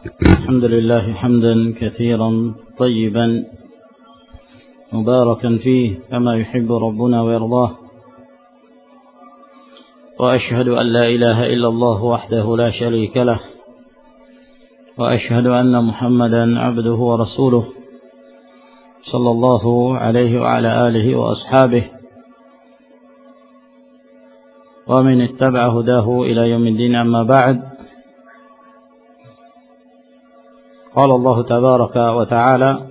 الحمد لله حمدا كثيرا طيبا مباركا فيه كما يحب ربنا ويرضاه، وأشهد أن لا إله إلا الله وحده لا شريك له، وأشهد أن محمدا عبده ورسوله صلى الله عليه وعلى آله وأصحابه ومن اتبع هداه إلى يوم الدين. أما بعد، قال الله تبارك وتعالى: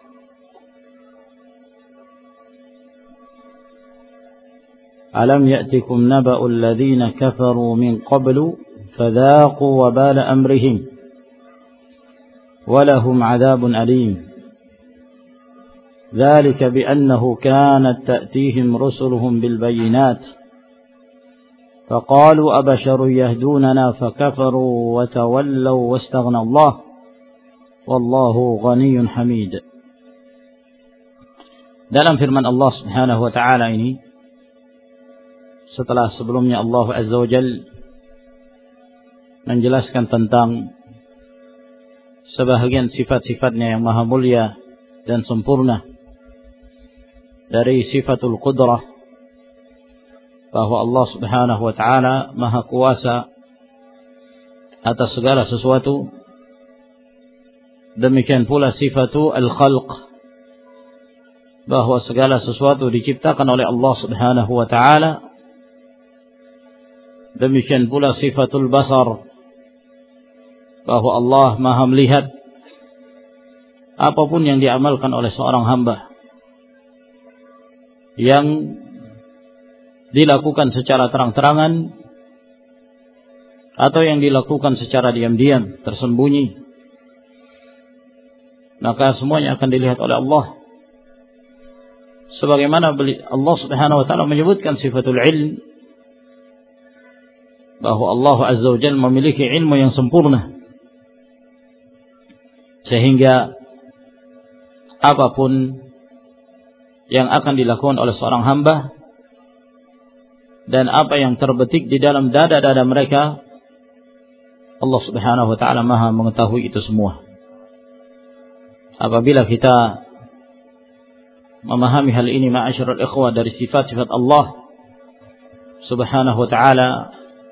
ألم يأتكم نبأ الذين كفروا من قبل فذاقوا وبال أمرهم ولهم عذاب أليم ذلك بأنه كانت تأتيهم رسلهم بالبينات فقالوا أبشر يهدوننا فكفروا وتولوا واستغنى الله wallahu ghaniyyun hamid. Dalam firman Allah Subhanahu wa taala ini, setelah sebelumnya Allah Azza wa Jalla menjelaskan tentang sebahagian sifat-sifatnya yang maha mulia dan sempurna, dari sifatul qudrah, bahwa Allah Subhanahu wa taala maha kuasa atas segala sesuatu. Demikian pula sifatu al-khalq, bahwa segala sesuatu diciptakan oleh Allah Subhanahu wa taala. Demikian pula sifatul basar, bahwa Allah maha melihat apapun yang diamalkan oleh seorang hamba, yang dilakukan secara terang-terangan atau yang dilakukan secara diam-diam, tersembunyi, maka semuanya akan dilihat oleh Allah. Sebagaimana Allah Subhanahu wa taala menyebutkan sifatul ilm, bahwa Allah Azza wa Jalla memiliki ilmu yang sempurna, sehingga apapun yang akan dilakukan oleh seorang hamba dan apa yang terbetik di dalam dada-dada mereka, Allah Subhanahu wa taala maha mengetahui itu semua. Apabila kita memahami hal ini, ma'asyiral ikhwah, dari sifat-sifat Allah Subhanahu wa taala,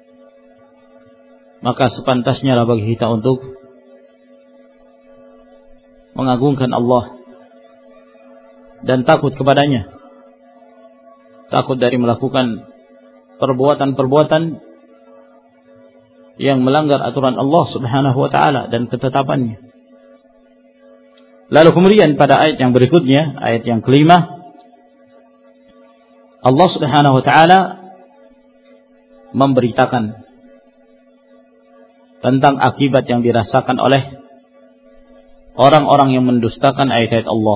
maka sepantasnya lah bagi kita untuk mengagungkan Allah dan takut kepadanya, takut dari melakukan perbuatan-perbuatan yang melanggar aturan Allah Subhanahu wa taala dan ketetapannya. Lalu kemudian pada ayat yang berikutnya, ayat yang kelima, Allah Subhanahu wa taala memberitakan tentang akibat yang dirasakan oleh orang-orang yang mendustakan ayat-ayat Allah,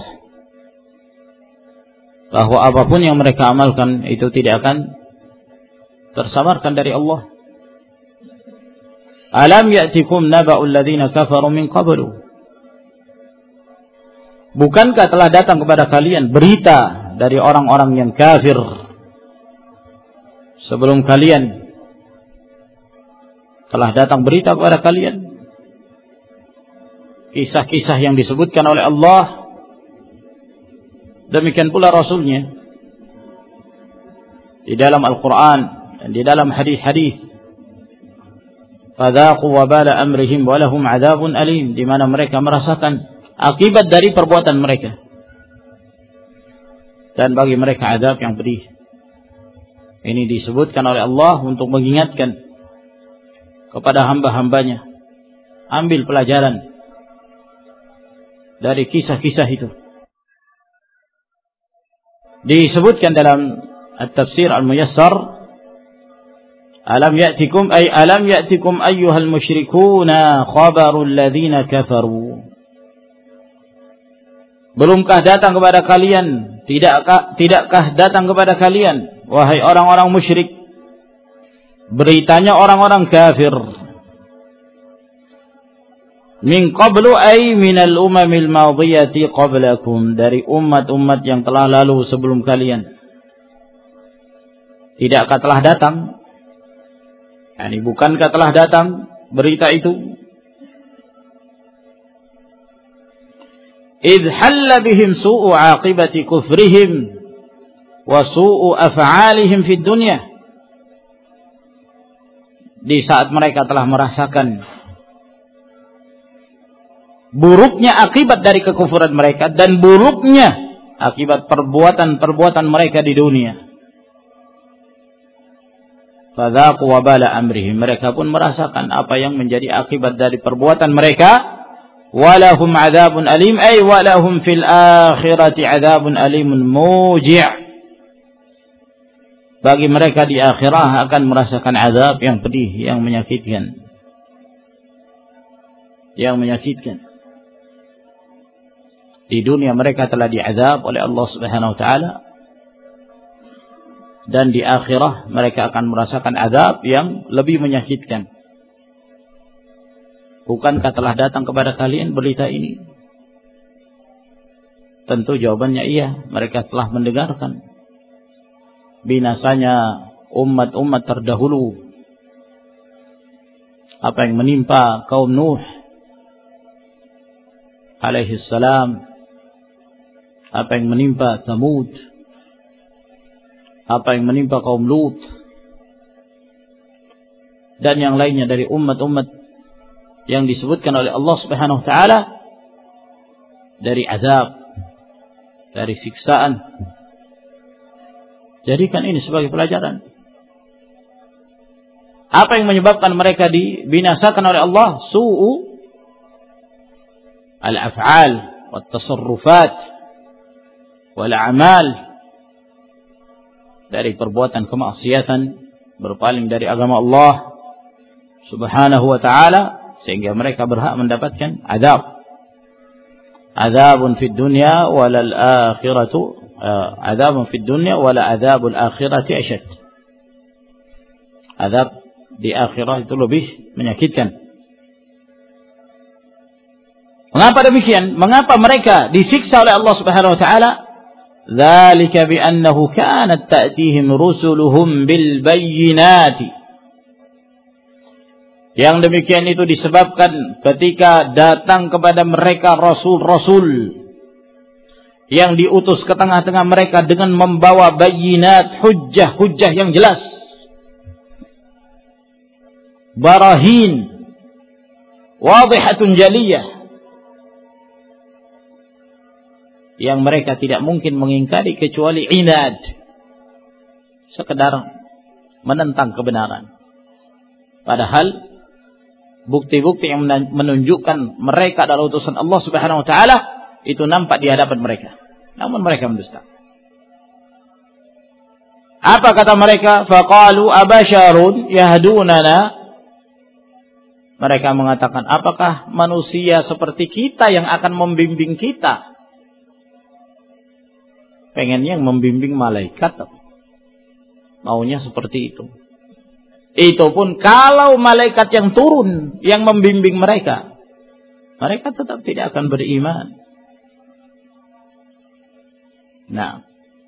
bahwa apapun yang mereka amalkan itu tidak akan tersamarkan dari Allah. Alam ya'tikum naba'ul ladzina kafaru min qablu, bukankah telah datang kepada kalian berita dari orang-orang yang kafir sebelum kalian? Telah datang berita kepada kalian, kisah-kisah yang disebutkan oleh Allah, demikian pula Rasulnya di dalam Al-Quran dan di dalam hadis-hadis. Fadzaqu wabala amrihim walahum adzabun alim, di mana mereka merasakan akibat dari perbuatan mereka, dan bagi mereka azab yang pedih. Ini disebutkan oleh Allah untuk mengingatkan kepada hamba-hambanya, ambil pelajaran dari kisah-kisah itu. Disebutkan dalam At-Tafsir Al-Muyassar, alam ya'tikum ayyuhal musyrikuna khabarul ladzina kafaru, belumkah datang kepada kalian, tidakkah datang kepada kalian, wahai orang-orang musyrik, beritanya orang-orang kafir, min qablu ay minal umamil madiyati qablakum, dari umat-umat yang telah lalu sebelum kalian. Tidakkah telah datang, bukankah telah datang berita itu idh halla bihim su'u 'aqibati kufrihim wa su'u af'alihim fid dunya. Di saat mereka telah merasakan buruknya akibat dari kekufuran mereka dan buruknya akibat perbuatan-perbuatan mereka di dunia. Fadzaqu wabala amrihim, mereka pun merasakan apa yang menjadi akibat dari perbuatan mereka. Walahum adzabun alim, ay walahum fil akhirati adzabun alimun muji'. Bagi mereka di akhirah akan merasakan azab yang pedih, yang menyakitkan. Yang menyakitkan. Di dunia mereka telah diazab oleh Allah Subhanahu wa taala, dan di akhirah mereka akan merasakan azab yang lebih menyakitkan. Bukankah telah datang kepada kalian berita ini? Tentu jawabannya iya, mereka telah mendengarkan binasanya umat-umat terdahulu, apa yang menimpa kaum Nuh alaihi salam, apa yang menimpa Tsamud, apa yang menimpa kaum Lut, dan yang lainnya dari umat-umat yang disebutkan oleh Allah Subhanahu wa taala dari azab, dari siksaan. Jadikan ini sebagai pelajaran. Apa yang menyebabkan mereka dibinasakan oleh Allah? Su'u al-af'al wat tasarrufat wal a'mal, dari perbuatan kemaksiatan, berpaling dari agama Allah Subhanahu wa taala, sehingga mereka berhak mendapatkan azab. Azabun fid dunya walal akhiratu azabun fid dunya wala azabul akhirati asyad. Azab di akhirat itu lebih menyakitkan. Mengapa demikian? Mengapa mereka disiksa oleh Allah Subhanahu wa taala? Dzalika bi annahu kanat ta'tihim rusuluhum bil bayyinati. Yang demikian itu disebabkan ketika datang kepada mereka rasul-rasul yang diutus ke tengah-tengah mereka dengan membawa bayyinat, hujjah-hujjah yang jelas, barahin wadihatun jaliyah, yang mereka tidak mungkin mengingkari kecuali inad, sekedar menentang kebenaran. Padahal bukti-bukti yang menunjukkan mereka adalah utusan Allah Subhanahu wa taala itu nampak di hadapan mereka. Namun mereka mendusta. Apa kata mereka? Faqalu abasharun yahdunana. Mereka mengatakan, apakah manusia seperti kita yang akan membimbing kita? Pengennya yang membimbing malaikat. Maunya seperti itu. Itu pun kalau malaikat yang turun yang membimbing mereka, mereka tetap tidak akan beriman. Nah,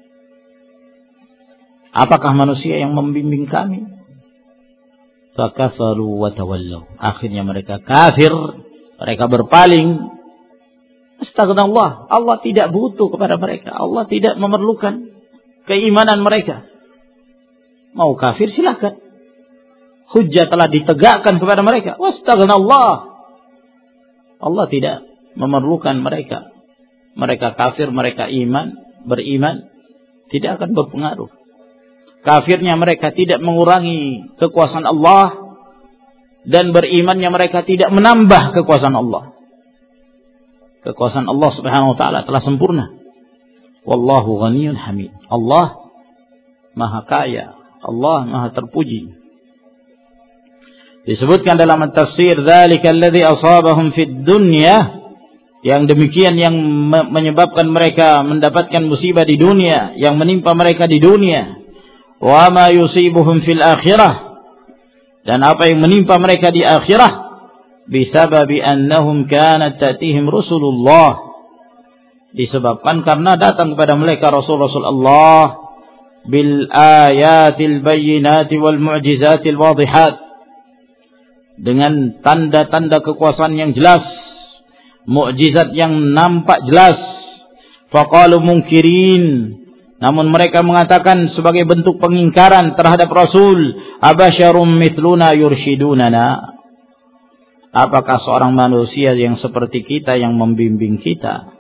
apakah manusia yang membimbing kami? Fakafaru wa tawallaw. Akhirnya mereka kafir, mereka berpaling. Astagfirullah, Allah tidak butuh kepada mereka. Allah tidak memerlukan keimanan mereka. Mau kafir silakan. Hujjah telah ditegakkan kepada mereka. Wastaghnallah. Allah tidak memerlukan mereka. Mereka kafir, mereka beriman, tidak akan berpengaruh. Kafirnya mereka tidak mengurangi kekuasaan Allah, dan berimannya mereka tidak menambah kekuasaan Allah. Kekuasaan Allah Subhanahu wa taala telah sempurna. Wallahu ghaniyyun hamid. Allah Maha Kaya, Allah Maha Terpuji. Disebutkan dalam tafsir, dzalika alladzi asabahum fid dunya, yang demikian yang menyebabkan mereka mendapatkan musibah di dunia, yang menimpa mereka di dunia. Wa ma yusibuhum fil akhirah, dan apa yang menimpa mereka di akhirah, bisababi annahum kanat ta'tihim rusulullah, disebabkan karena datang kepada mereka rasul-rasul Allah bil ayatil bayyinati wal mu'jizatil wadihat, dengan tanda-tanda kekuasaan yang jelas, mukjizat yang nampak jelas. Faqalu munkirin, namun mereka mengatakan sebagai bentuk pengingkaran terhadap Rasul, abasyarum mithluna yurshidunana, apakah seorang manusia yang seperti kita yang membimbing kita?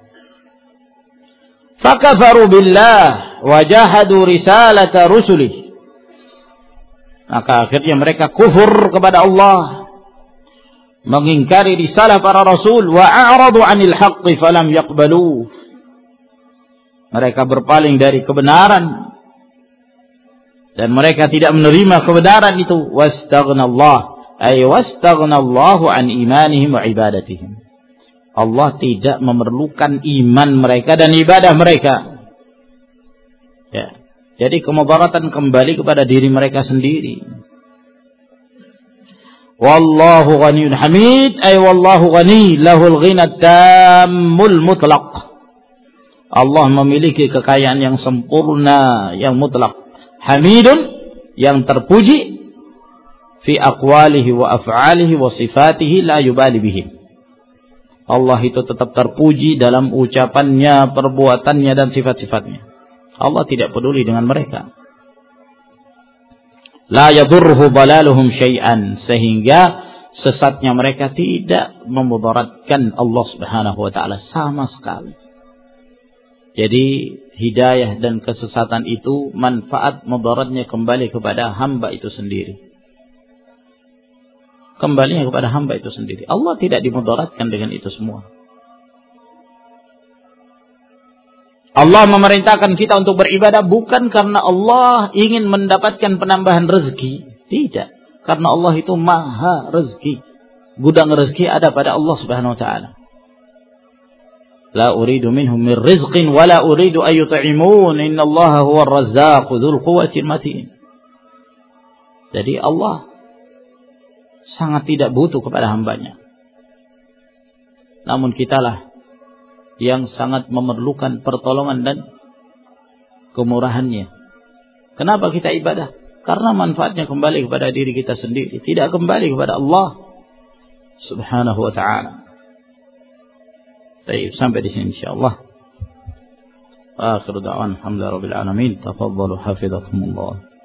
Fakafaru billah wa jahadu risalata rusulih, maka akhirnya mereka kufur kepada Allah, mengingkari risalah para rasul. Wa a'radu 'anil haqqi falam yaqbalu, mereka berpaling dari kebenaran dan mereka tidak menerima kebenaran itu. Wastaghnallaha, ay wastaghnaallahu 'an imanihim wa ibadatihim, Allah tidak memerlukan iman mereka dan ibadah mereka. Ya. Jadi kemudaratan kembali kepada diri mereka sendiri. Wallahu ghaniyyun hamid, ay wallahu ghani lahul ghina tammul mutlaq. Allah memiliki kekayaan yang sempurna, yang mutlak. Hamidun, yang terpuji, fi aqwalihi wa af'alihi wa sifatihi la yubali bihim. Allah itu tetap terpuji dalam ucapannya, perbuatannya dan sifat-sifatnya. Allah tidak peduli dengan mereka. La yadurruhu dalaluhum syai'an, sehingga sesatnya mereka tidak memudaratkan Allah Subhanahu wa taala sama sekali. Jadi hidayah dan kesesatan itu manfaat mudaratnya kembali kepada hamba itu sendiri. Kembalinya kepada hamba itu sendiri. Allah tidak dimudaratkan dengan itu semua. Allah memerintahkan kita untuk beribadah bukan karena Allah ingin mendapatkan penambahan rezeki. Tidak. Karena Allah itu maha rezeki. Gudang rezeki ada pada Allah Subhanahu wa ta'ala. La uridu minhum min rizqin wa la uridu an yut'imun, innallaha huwar razzaqu dzul quwwatil matin. Jadi Allah sangat tidak butuh kepada hambanya. Namun kitalah yang sangat memerlukan pertolongan dan kemurahannya. Kenapa kita ibadah? Karena manfaatnya kembali kepada diri kita sendiri, tidak kembali kepada Allah Subhanahu wa ta'ala. Baik, sampai di sini insyaallah. Akhiru da'wan alhamdulillahi rabbil alamin. Tafadhalu hafizakumullah.